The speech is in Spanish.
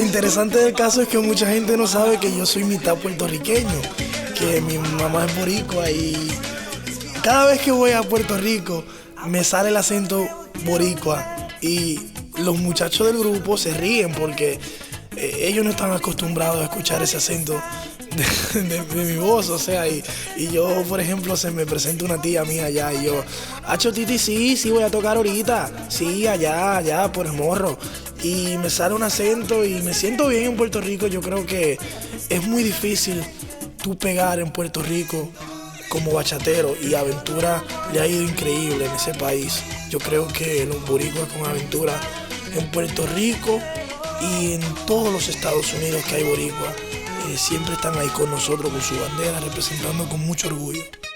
interesante del caso es que mucha gente no sabe que yo soy mitad puertorriqueño, que mi mamá es boricua y cada vez que voy a Puerto Rico me sale el acento boricua y los muchachos del grupo se ríen porque ellos no están acostumbrados a escuchar ese acento de mi voz, o sea, y yo, por ejemplo, se me presenta una tía mía allá y yo, Acho Titi, sí, voy a tocar ahorita, sí, allá, por el morro, y me sale un acento y me siento bien en Puerto Rico. Yo creo que es muy difícil tú pegar en Puerto Rico como bachatero, y Aventura le ha ido increíble en ese país. Yo creo que los boricuas con Aventura en Puerto Rico y en todos los Estados Unidos que hay boricuas, siempre están ahí con nosotros con su bandera, representando con mucho orgullo.